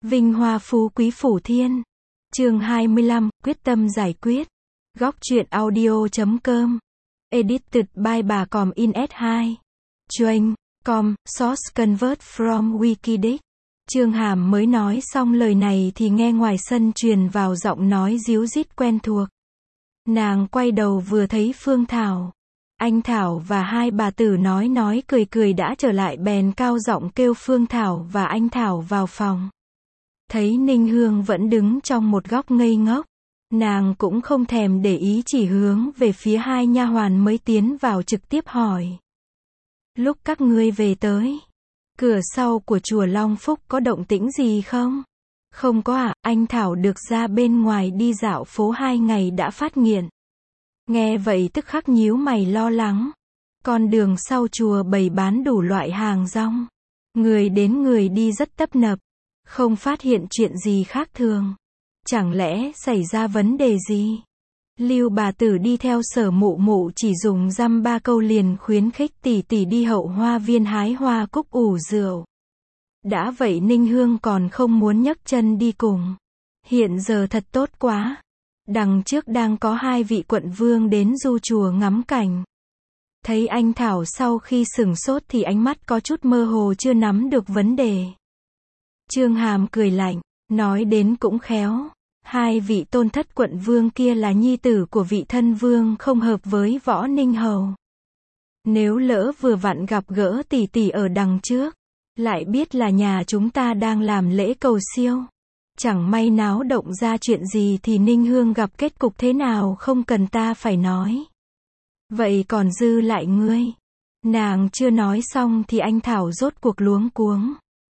Vinh hoa phú quý phủ thiên. Chương 25, quyết tâm giải quyết. Góc truyện audio.com. Edited by bà Còm in S2. Chuyên, com, source convert from Wikidic. Trương Hàm mới nói xong lời này thì nghe ngoài sân truyền vào giọng nói ríu rít quen thuộc. Nàng quay đầu vừa thấy Phương Thảo. Anh Thảo và hai bà tử nói cười đã trở lại bèn cao giọng kêu Phương Thảo và anh Thảo vào phòng. Thấy Ninh Hương vẫn đứng trong một góc ngây ngốc, nàng cũng không thèm để ý, chỉ hướng về phía hai nha hoàn mới tiến vào trực tiếp hỏi. Lúc các ngươi về tới, cửa sau của chùa Long Phúc có động tĩnh gì không? Không có ạ, anh Thảo được ra bên ngoài đi dạo phố 2 ngày đã phát nghiện. Nghe vậy tức khắc nhíu mày lo lắng. Con đường sau chùa bày bán đủ loại hàng rong. Người đến người đi rất tấp nập. Không phát hiện chuyện gì khác thường. Chẳng lẽ xảy ra vấn đề gì? Lưu bà tử đi theo Sở Mụ Mụ chỉ dùng dăm ba câu liền khuyến khích tỷ tỷ đi hậu hoa viên hái hoa cúc ủ rượu. Đã vậy Ninh Hương còn không muốn nhấc chân đi cùng. Hiện giờ thật tốt quá. Đằng trước đang có 2 vị quận vương đến du chùa ngắm cảnh. Thấy anh Thảo sau khi sửng sốt thì ánh mắt có chút mơ hồ, chưa nắm được vấn đề. Trương Hàm cười lạnh, nói đến cũng khéo. 2 vị tôn thất quận vương kia là nhi tử của vị thân vương, không hợp với Võ Ninh Hầu. Nếu lỡ vừa vặn gặp gỡ tỷ tỷ ở đằng trước, lại biết là nhà chúng ta đang làm lễ cầu siêu. Chẳng may náo động ra chuyện gì thì Ninh Hương gặp kết cục thế nào không cần ta phải nói. Vậy còn dư lại ngươi. Nàng chưa nói xong thì anh Thảo rốt cuộc luống cuống.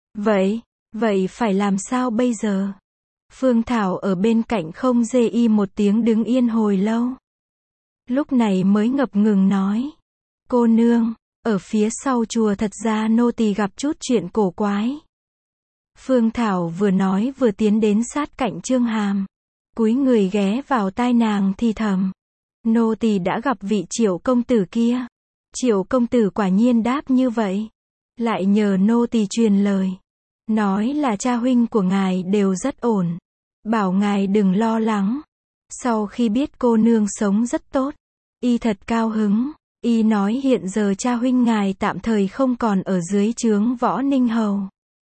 Vậy phải làm sao bây giờ? Phương Thảo ở bên cạnh không dê y một tiếng đứng yên hồi lâu. Lúc này mới ngập ngừng nói. Cô nương, ở phía sau chùa thật ra nô tỳ gặp chút chuyện cổ quái. Phương Thảo vừa nói vừa tiến đến sát cạnh Trương Hàm. Cúi người ghé vào tai nàng thì thầm. Nô tỳ đã gặp vị Triệu công tử kia. Triệu công tử quả nhiên đáp như vậy. Lại nhờ nô tỳ truyền lời. Nói là cha huynh của ngài đều rất ổn. Bảo ngài đừng lo lắng. Sau khi biết cô nương sống rất tốt, y thật cao hứng. Y nói hiện giờ cha huynh ngài tạm thời không còn ở dưới trướng Võ Ninh Hầu.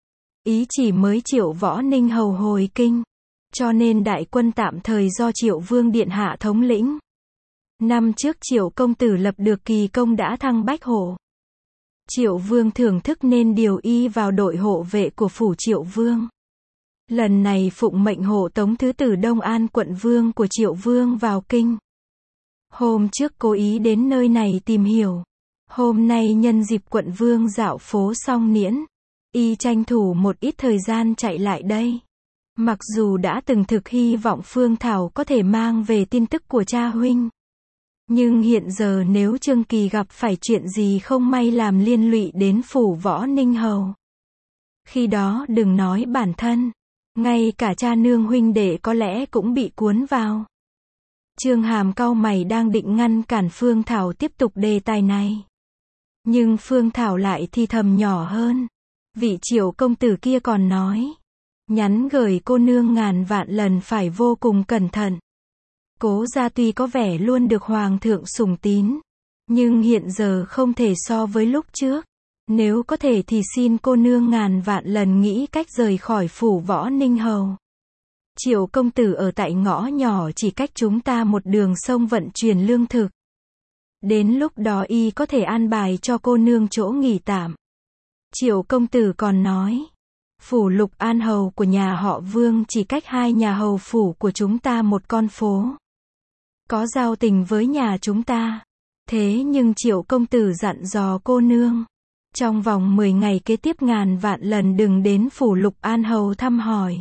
Ý chỉ mới triệu Võ Ninh Hầu hồi kinh. Cho nên đại quân tạm thời do Triệu Vương Điện Hạ thống lĩnh. Năm trước Triệu công tử lập được kỳ công đã thăng bách hộ. Triệu Vương thưởng thức nên điều y vào đội hộ vệ của phủ Triệu Vương. Lần này phụng mệnh hộ tống thứ tử Đông An quận vương của Triệu Vương vào kinh. Hôm trước cố ý đến nơi này tìm hiểu. Hôm nay nhân dịp quận vương dạo phố xong niễn, y tranh thủ một ít thời gian chạy lại đây. Mặc dù đã từng thực hy vọng Phương Thảo có thể mang về tin tức của cha huynh. Nhưng hiện giờ nếu Trương Kỳ gặp phải chuyện gì không may làm liên lụy đến phủ Võ Ninh Hầu. Khi đó đừng nói bản thân, ngay cả cha nương huynh đệ có lẽ cũng bị cuốn vào. Trương Hàm cau mày đang định ngăn cản Phương Thảo tiếp tục đề tài này. Nhưng Phương Thảo lại thì thầm nhỏ hơn. Vị Triệu công tử kia còn nói. Nhắn gửi cô nương ngàn vạn lần phải vô cùng cẩn thận. Cố gia tuy có vẻ luôn được hoàng thượng sủng tín, nhưng hiện giờ không thể so với lúc trước. Nếu có thể thì xin cô nương ngàn vạn lần nghĩ cách rời khỏi phủ Võ Ninh Hầu. Triệu công tử ở tại ngõ nhỏ chỉ cách chúng ta một đường sông vận chuyển lương thực. Đến lúc đó y có thể an bài cho cô nương chỗ nghỉ tạm. Triệu công tử còn nói. Phủ Lục An Hầu của nhà họ Vương chỉ cách 2 nhà hầu phủ của chúng ta một con phố. Có giao tình với nhà chúng ta. Thế nhưng Triệu công tử dặn dò cô nương. Trong vòng 10 ngày kế tiếp ngàn vạn lần đừng đến phủ Lục An Hầu thăm hỏi.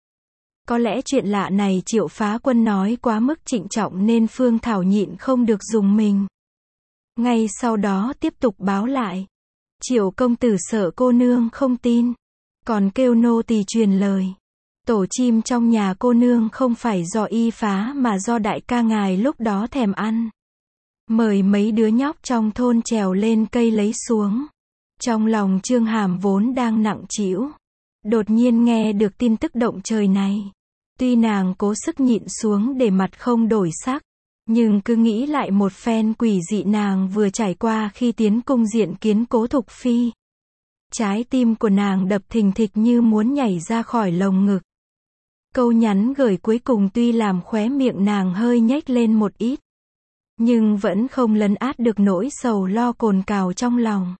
Có lẽ chuyện lạ này Triệu phá quân nói quá mức trịnh trọng nên Phương Thảo nhịn không được dùng mình. Ngay sau đó tiếp tục báo lại. Triệu công tử sợ cô nương không tin. Còn kêu nô tỳ truyền lời. Tổ chim trong nhà cô nương không phải do y phá mà do đại ca ngài lúc đó thèm ăn. Mời mấy đứa nhóc trong thôn trèo lên cây lấy xuống. Trong lòng Trương Hàm vốn đang nặng trĩu. Đột nhiên nghe được tin tức động trời này. Tuy nàng cố sức nhịn xuống để mặt không đổi sắc, nhưng cứ nghĩ lại một phen quỷ dị nàng vừa trải qua khi tiến cung diện kiến Cố Thục Phi. Trái tim của nàng đập thình thịch như muốn nhảy ra khỏi lồng ngực. Câu nhắn gửi cuối cùng tuy làm khóe miệng nàng hơi nhếch lên một ít, nhưng vẫn không lấn át được nỗi sầu lo cồn cào trong lòng.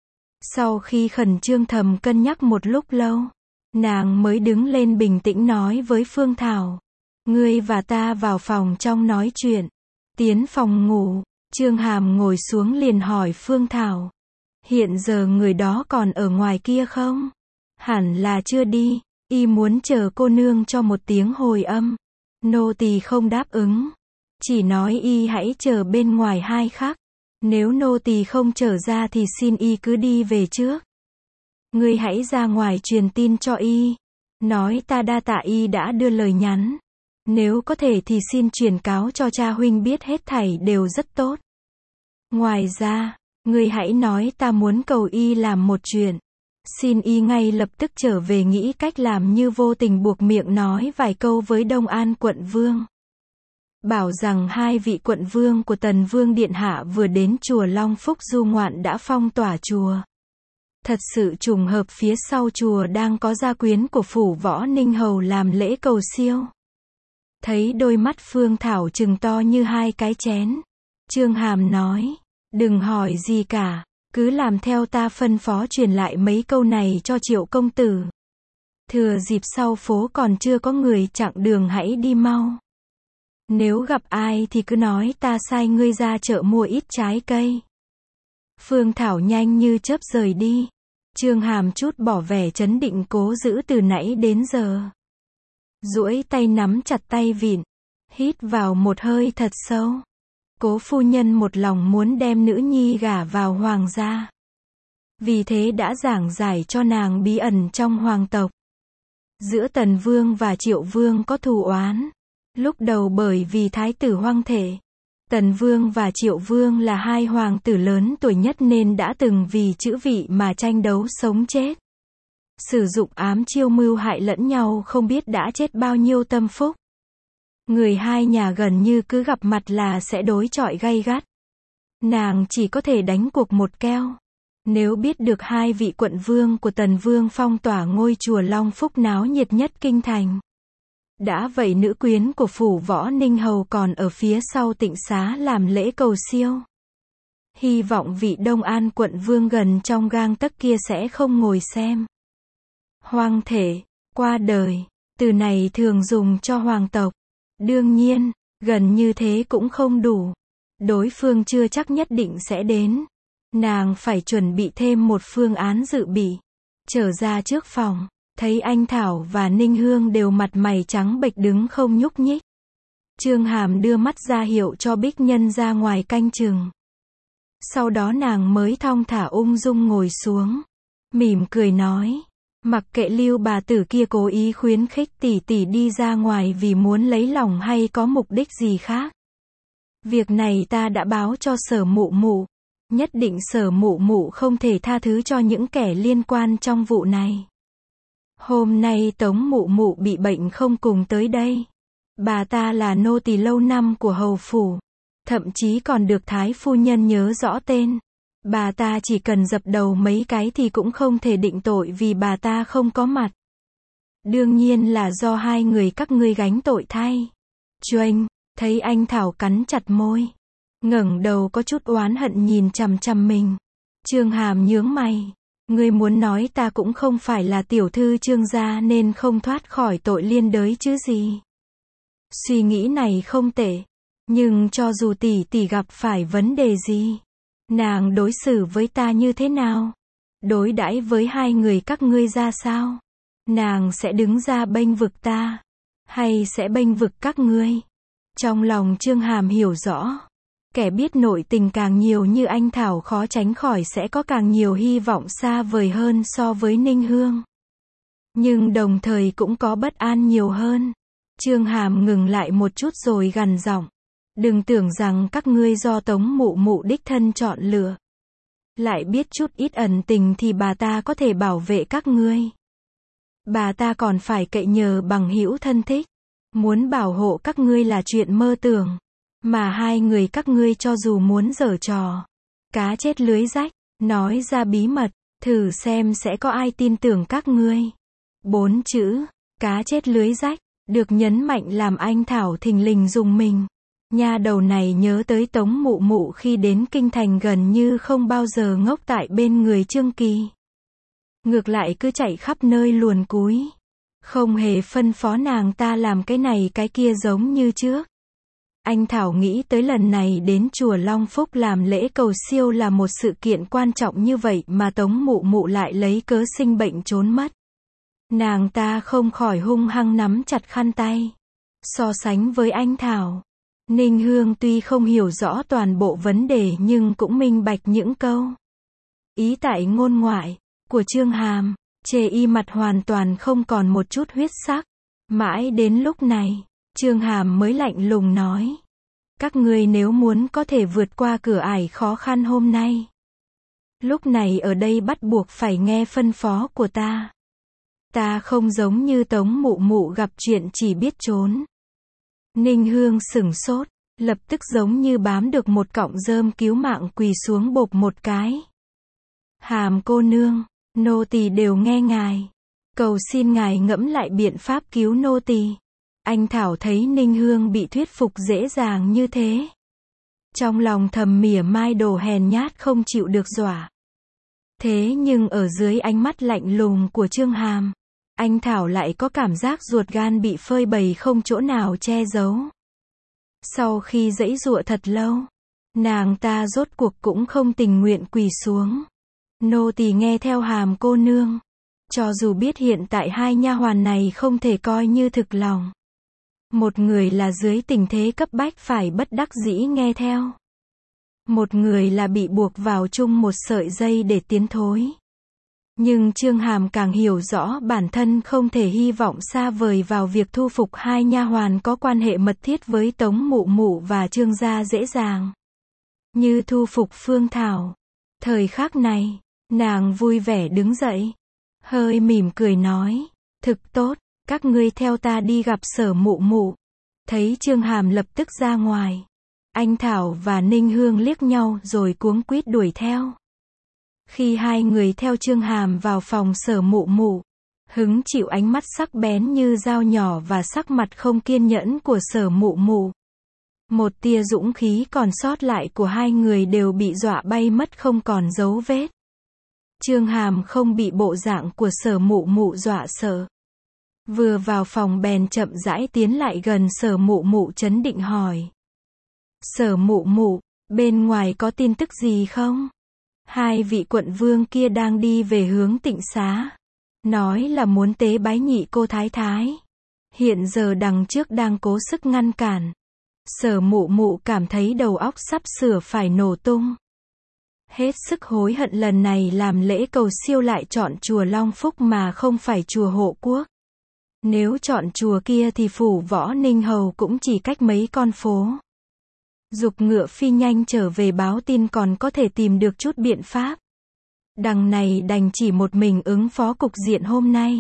Sau khi khẩn trương thầm cân nhắc một lúc lâu, nàng mới đứng lên bình tĩnh nói với Phương Thảo. Ngươi và ta vào phòng trong nói chuyện. Tiến phòng ngủ, Chương Hàm ngồi xuống liền hỏi Phương Thảo. Hiện giờ người đó còn ở ngoài kia không? Hẳn là chưa đi, y muốn chờ cô nương cho một tiếng hồi âm. Nô tỳ không đáp ứng. Chỉ nói y hãy chờ bên ngoài 2 khắc. Nếu nô tỳ không trở ra thì xin y cứ đi về trước. Ngươi hãy ra ngoài truyền tin cho y. Nói ta đa tạ y đã đưa lời nhắn. Nếu có thể thì xin truyền cáo cho cha huynh biết hết thảy đều rất tốt. Ngoài ra, ngươi hãy nói ta muốn cầu y làm một chuyện. Xin y ngay lập tức trở về nghĩ cách làm như vô tình buộc miệng nói vài câu với Đông An quận vương. Bảo rằng 2 vị quận vương của Tần Vương Điện Hạ vừa đến chùa Long Phúc du ngoạn đã phong tỏa chùa. Thật sự trùng hợp phía sau chùa đang có gia quyến của phủ Võ Ninh Hầu làm lễ cầu siêu. Thấy đôi mắt Phương Thảo trừng to như 2 cái chén. Chương Hàm nói, đừng hỏi gì cả, cứ làm theo ta phân phó truyền lại mấy câu này cho Triệu công tử. Thừa dịp sau phố còn chưa có người chặn đường hãy đi mau. Nếu gặp ai thì cứ nói ta sai ngươi ra chợ mua ít trái cây. Phương Thảo nhanh như chớp rời đi. Chương Hàm chút bỏ vẻ trấn định cố giữ từ nãy đến giờ. Duỗi tay nắm chặt tay vịn. Hít vào một hơi thật sâu. Cố phu nhân một lòng muốn đem nữ nhi gả vào hoàng gia. Vì thế đã giảng giải cho nàng bí ẩn trong hoàng tộc. Giữa Tần Vương và Triệu Vương có thù oán. Lúc đầu bởi vì thái tử hoang thể. Tần Vương và Triệu Vương là 2 hoàng tử lớn tuổi nhất nên đã từng vì chữ vị mà tranh đấu sống chết. Sử dụng ám chiêu mưu hại lẫn nhau không biết đã chết bao nhiêu tâm phúc. Người 2 nhà gần như cứ gặp mặt là sẽ đối chọi gay gắt. Nàng chỉ có thể đánh cuộc một keo. Nếu biết được 2 vị quận vương của Tần Vương phong tỏa ngôi chùa Long Phúc náo nhiệt nhất kinh thành. Đã vậy nữ quyến của phủ Võ Ninh Hầu còn ở phía sau tịnh xá làm lễ cầu siêu. Hy vọng vị Đông An quận vương gần trong gang tấc kia sẽ không ngồi xem. Hoang thể, qua đời, từ này thường dùng cho hoàng tộc. Đương nhiên, gần như thế cũng không đủ. Đối phương chưa chắc nhất định sẽ đến. Nàng phải chuẩn bị thêm một phương án dự bị. Trở ra trước phòng, thấy anh Thảo và Ninh Hương đều mặt mày trắng bệch đứng không nhúc nhích. Chương Hàm đưa mắt ra hiệu cho Bích Nhân ra ngoài canh chừng. Sau đó nàng mới thong thả ung dung ngồi xuống. Mỉm cười nói. Mặc kệ Lưu bà tử kia cố ý khuyến khích tỷ tỷ đi ra ngoài vì muốn lấy lòng hay có mục đích gì khác. Việc này ta đã báo cho Sở Mụ Mụ. Nhất định Sở Mụ Mụ không thể tha thứ cho những kẻ liên quan trong vụ này. Hôm nay Tống Mụ Mụ bị bệnh không cùng tới đây. Bà ta là nô tỳ lâu năm của hầu phủ. Thậm chí còn được Thái phu nhân nhớ rõ tên. Bà ta chỉ cần dập đầu mấy cái thì cũng không thể định tội vì bà ta không có mặt. Đương nhiên là do 2 người các ngươi gánh tội thay. Choanh, thấy anh Thảo cắn chặt môi. Ngẩng đầu có chút oán hận nhìn chằm chằm mình. Chương Hàm nhướng mày. Ngươi muốn nói ta cũng không phải là tiểu thư Trương gia nên không thoát khỏi tội liên đới chứ gì. Suy nghĩ này không tệ. Nhưng cho dù tỷ tỷ gặp phải vấn đề gì, nàng đối xử với ta như thế nào? Đối đãi với 2 người các ngươi ra sao? Nàng sẽ đứng ra bênh vực ta? Hay sẽ bênh vực các ngươi? Trong lòng Chương Hàm hiểu rõ. Kẻ biết nội tình càng nhiều như anh Thảo khó tránh khỏi sẽ có càng nhiều hy vọng xa vời hơn so với Ninh Hương. Nhưng đồng thời cũng có bất an nhiều hơn. Chương Hàm ngừng lại một chút rồi gằn giọng. Đừng tưởng rằng các ngươi do Tống Mụ Mụ đích thân chọn lựa. Lại biết chút ít ẩn tình thì bà ta có thể bảo vệ các ngươi. Bà ta còn phải cậy nhờ bằng hữu thân thích. Muốn bảo hộ các ngươi là chuyện mơ tưởng. Mà hai người các ngươi cho dù muốn giở trò cá chết lưới rách, nói ra bí mật, thử xem sẽ có ai tin tưởng các ngươi. 4 chữ, cá chết lưới rách, được nhấn mạnh làm anh Thảo thình lình rùng mình. Nha đầu này nhớ tới Tống Mụ Mụ khi đến kinh thành gần như không bao giờ ngốc tại bên người Trương Kỳ. Ngược lại cứ chạy khắp nơi luồn cúi. Không hề phân phó nàng ta làm cái này cái kia giống như trước. Anh Thảo nghĩ tới lần này đến chùa Long Phúc làm lễ cầu siêu là một sự kiện quan trọng như vậy mà Tống Mụ Mụ lại lấy cớ sinh bệnh trốn mất. Nàng ta không khỏi hung hăng nắm chặt khăn tay. So sánh với anh Thảo, Ninh Hương tuy không hiểu rõ toàn bộ vấn đề nhưng cũng minh bạch những câu ý tại ngôn ngoại của Chương Hàm, chê y mặt hoàn toàn không còn một chút huyết sắc. Mãi đến lúc này, Chương Hàm mới lạnh lùng nói. Các ngươi nếu muốn có thể vượt qua cửa ải khó khăn hôm nay. Lúc này ở đây bắt buộc phải nghe phân phó của ta. Ta không giống như Tống Mụ Mụ gặp chuyện chỉ biết trốn. Ninh Hương sửng sốt, lập tức giống như bám được một cọng rơm cứu mạng quỳ xuống bộp một cái. Hàm cô nương, nô tỳ đều nghe ngài. Cầu xin ngài ngẫm lại biện pháp cứu nô tỳ. Anh Thảo thấy Ninh Hương bị thuyết phục dễ dàng như thế. Trong lòng thầm mỉa mai đồ hèn nhát không chịu được dọa. Thế nhưng ở dưới ánh mắt lạnh lùng của Chương Hàm, anh Thảo lại có cảm giác ruột gan bị phơi bày không chỗ nào che giấu. Sau khi giãy giụa thật lâu, nàng ta rốt cuộc cũng không tình nguyện quỳ xuống. Nô tỳ nghe theo Hàm cô nương. Cho dù biết hiện tại hai nha hoàn này không thể coi như thực lòng. Một người là dưới tình thế cấp bách phải bất đắc dĩ nghe theo. Một người là bị buộc vào chung một sợi dây để tiến thối. Nhưng Chương Hàm càng hiểu rõ bản thân không thể hy vọng xa vời vào việc thu phục hai nha hoàn có quan hệ mật thiết với Tống Mụ Mụ và Trương gia dễ dàng. Như thu phục Phương Thảo. Thời khắc này, nàng vui vẻ đứng dậy. Hơi mỉm cười nói. Thực tốt, các ngươi theo ta đi gặp Sở Mụ Mụ. Thấy Chương Hàm lập tức ra ngoài. Anh Thảo và Ninh Hương liếc nhau rồi cuống quýt đuổi theo. Khi hai người theo Chương Hàm vào phòng Sở Mụ Mụ, hứng chịu ánh mắt sắc bén như dao nhỏ và sắc mặt không kiên nhẫn của Sở Mụ Mụ. Một tia dũng khí còn sót lại của hai người đều bị dọa bay mất không còn dấu vết. Chương Hàm không bị bộ dạng của Sở Mụ Mụ dọa sợ. Vừa vào phòng bèn chậm rãi tiến lại gần Sở Mụ Mụ trấn định hỏi. Sở Mụ Mụ, bên ngoài có tin tức gì không? Hai vị quận vương kia đang đi về hướng Tịnh Xá. Nói là muốn tế bái nhị cô thái thái. Hiện giờ đằng trước đang cố sức ngăn cản. Sở Mụ Mụ cảm thấy đầu óc sắp sửa phải nổ tung. Hết sức hối hận lần này làm lễ cầu siêu lại chọn chùa Long Phúc mà không phải chùa Hộ Quốc. Nếu chọn chùa kia thì phủ Võ Ninh Hầu cũng chỉ cách mấy con phố. Giục ngựa phi nhanh trở về báo tin còn có thể tìm được chút biện pháp. Đằng này đành chỉ một mình ứng phó cục diện hôm nay.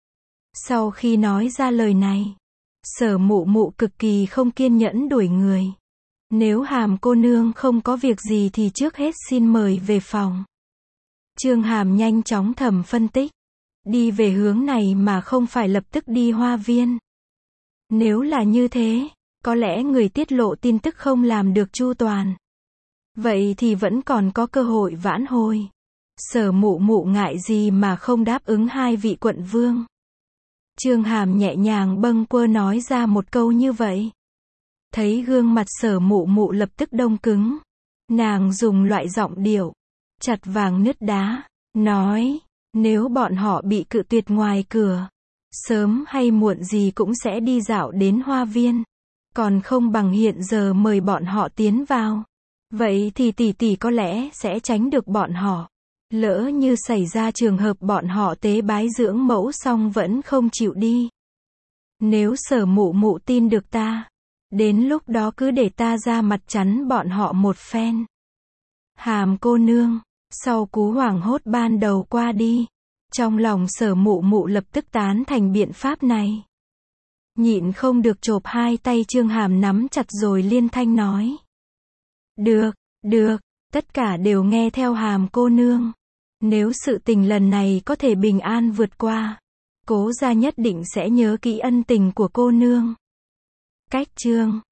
Sau khi nói ra lời này, Sở Mụ Mụ cực kỳ không kiên nhẫn đuổi người. Nếu Hàm cô nương không có việc gì thì trước hết xin mời về phòng. Chương Hàm nhanh chóng thầm phân tích. Đi về hướng này mà không phải lập tức đi Hoa Viên. Nếu là như thế, có lẽ người tiết lộ tin tức không làm được chu toàn. Vậy thì vẫn còn có cơ hội vãn hồi. Sở Mụ Mụ ngại gì mà không đáp ứng hai vị quận vương. Chương Hàm nhẹ nhàng bâng quơ nói ra một câu như vậy. Thấy gương mặt Sở Mụ Mụ lập tức đông cứng. Nàng dùng loại giọng điệu chặt vàng nứt đá, nói, nếu bọn họ bị cự tuyệt ngoài cửa, sớm hay muộn gì cũng sẽ đi dạo đến Hoa Viên. Còn không bằng hiện giờ mời bọn họ tiến vào. Vậy thì tỷ tỷ có lẽ sẽ tránh được bọn họ. Lỡ như xảy ra trường hợp bọn họ tế bái dưỡng mẫu xong vẫn không chịu đi. Nếu Sở Mụ Mụ tin được ta, đến lúc đó cứ để ta ra mặt chắn bọn họ một phen. Hàm cô nương, sau cú hoảng hốt ban đầu qua đi, Trong lòng Sở Mụ Mụ lập tức tán thành biện pháp này. Nhịn không được chộp hai tay Trương Hàm nắm chặt rồi liên thanh nói. Được, được, tất cả đều nghe theo Hàm cô nương. Nếu sự tình lần này có thể bình an vượt qua, Cố gia nhất định sẽ nhớ kỹ ân tình của cô nương. Cách chương